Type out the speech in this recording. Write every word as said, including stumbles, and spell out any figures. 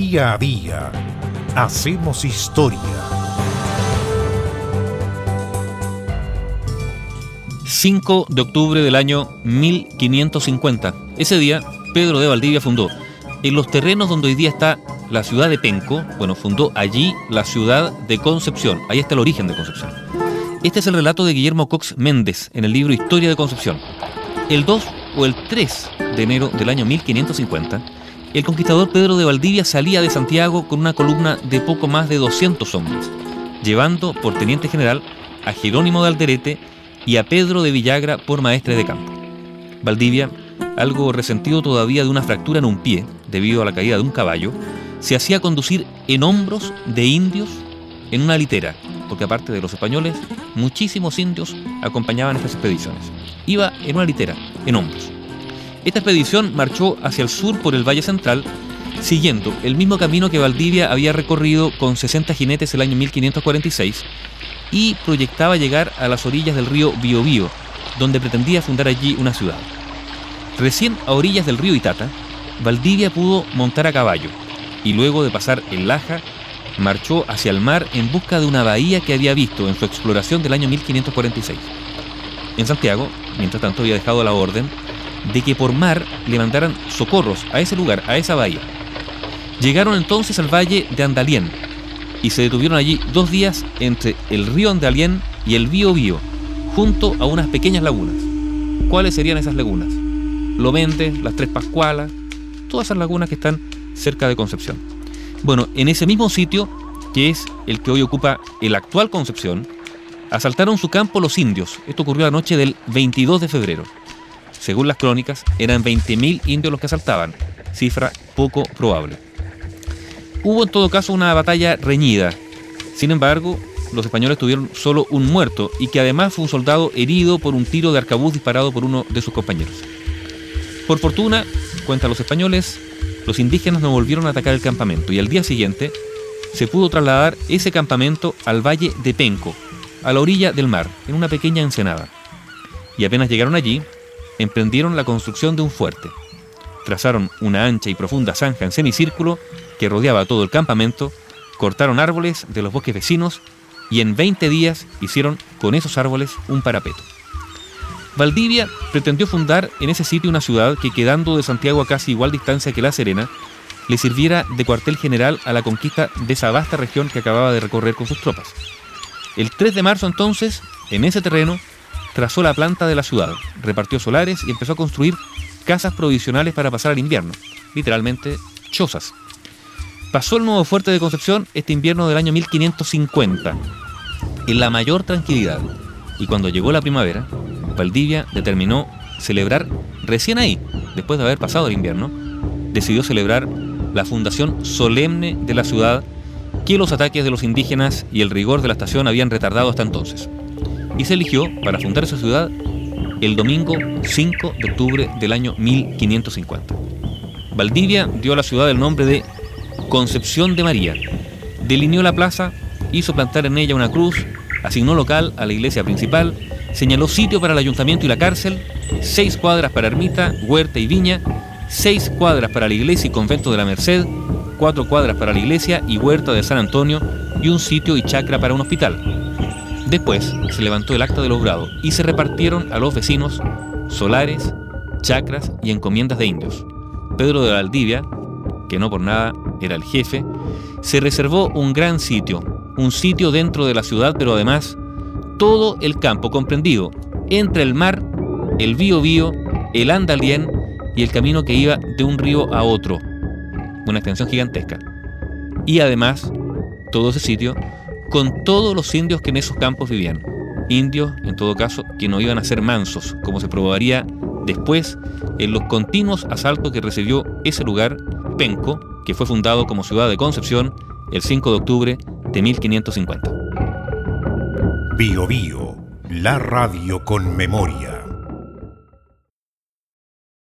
Día a día hacemos historia. cinco de octubre del año mil quinientos cincuenta. Ese día, Pedro de Valdivia fundó, en los terrenos donde hoy día está la ciudad de Penco, bueno, fundó allí la ciudad de Concepción. Ahí está el origen de Concepción. Este es el relato de Guillermo Cox Méndez en el libro Historia de Concepción. El dos o el tres de enero del año mil quinientos cincuenta, el conquistador Pedro de Valdivia salía de Santiago con una columna de poco más de doscientos hombres, llevando por teniente general a Jerónimo de Alderete y a Pedro de Villagra por maestre de campo. Valdivia, algo resentido todavía de una fractura en un pie debido a la caída de un caballo, se hacía conducir en hombros de indios en una litera, porque aparte de los españoles, muchísimos indios acompañaban estas expediciones. Iba en una litera, en hombros. Esta expedición marchó hacia el sur por el Valle Central, siguiendo el mismo camino que Valdivia había recorrido con sesenta jinetes el año mil quinientos cuarenta y seis, y proyectaba llegar a las orillas del río Biobío, donde pretendía fundar allí una ciudad. Recién a orillas del río Itata, Valdivia pudo montar a caballo, y luego de pasar el Laja, marchó hacia el mar en busca de una bahía que había visto en su exploración del año mil quinientos cuarenta y seis. En Santiago, mientras tanto, había dejado la orden de que por mar le mandaran socorros a ese lugar, a esa bahía. Llegaron entonces al valle de Andalién y se detuvieron allí dos días entre el río Andalién y el Biobío, junto a unas pequeñas lagunas. ¿Cuáles serían esas lagunas? Lomende, las Tres Pascualas, todas esas lagunas que están cerca de Concepción. Bueno, en ese mismo sitio, que es el que hoy ocupa el actual Concepción, asaltaron su campo los indios. Esto ocurrió la noche del veintidós de febrero. Según las crónicas, eran veinte mil indios los que asaltaban, cifra poco probable. Hubo en todo caso una batalla reñida. Sin embargo, los españoles tuvieron solo un muerto y que además fue un soldado herido por un tiro de arcabuz disparado por uno de sus compañeros. Por fortuna, cuentan los españoles, los indígenas no volvieron a atacar el campamento y al día siguiente se pudo trasladar ese campamento al valle de Penco, a la orilla del mar, en una pequeña ensenada. Y apenas llegaron allí, emprendieron la construcción de un fuerte. Trazaron una ancha y profunda zanja en semicírculo que rodeaba todo el campamento, cortaron árboles de los bosques vecinos y en veinte días hicieron con esos árboles un parapeto. Valdivia pretendió fundar en ese sitio una ciudad que, quedando de Santiago a casi igual distancia que La Serena, le sirviera de cuartel general a la conquista de esa vasta región que acababa de recorrer con sus tropas. El tres de marzo entonces, en ese terreno, trazó la planta de la ciudad, repartió solares y empezó a construir casas provisionales para pasar el invierno, literalmente chozas. Pasó el nuevo fuerte de Concepción este invierno del año mil quinientos cincuenta, en la mayor tranquilidad, y cuando llegó la primavera, Valdivia determinó celebrar recién ahí, después de haber pasado el invierno, decidió celebrar la fundación solemne de la ciudad que los ataques de los indígenas y el rigor de la estación habían retardado hasta entonces. Y se eligió para fundar esa ciudad el domingo cinco de octubre del año mil quinientos cincuenta. Valdivia dio a la ciudad el nombre de Concepción de María, delineó la plaza, hizo plantar en ella una cruz, asignó local a la iglesia principal, señaló sitio para el ayuntamiento y la cárcel, seis cuadras para ermita, huerta y viña, seis cuadras para la iglesia y convento de la Merced, cuatro cuadras para la iglesia y huerta de San Antonio y un sitio y chacra para un hospital. Después se levantó el acta del obrado y se repartieron a los vecinos solares, chacras y encomiendas de indios. Pedro de Valdivia, que no por nada era el jefe, se reservó un gran sitio, un sitio dentro de la ciudad, pero además todo el campo comprendido entre el mar, el Biobío, el Andalién y el camino que iba de un río a otro, una extensión gigantesca. Y además, todo ese sitio con todos los indios que en esos campos vivían. Indios, en todo caso, que no iban a ser mansos, como se probaría después en los continuos asaltos que recibió ese lugar, Penco, que fue fundado como ciudad de Concepción el cinco de octubre de mil quinientos cincuenta. Biobío, la radio con memoria.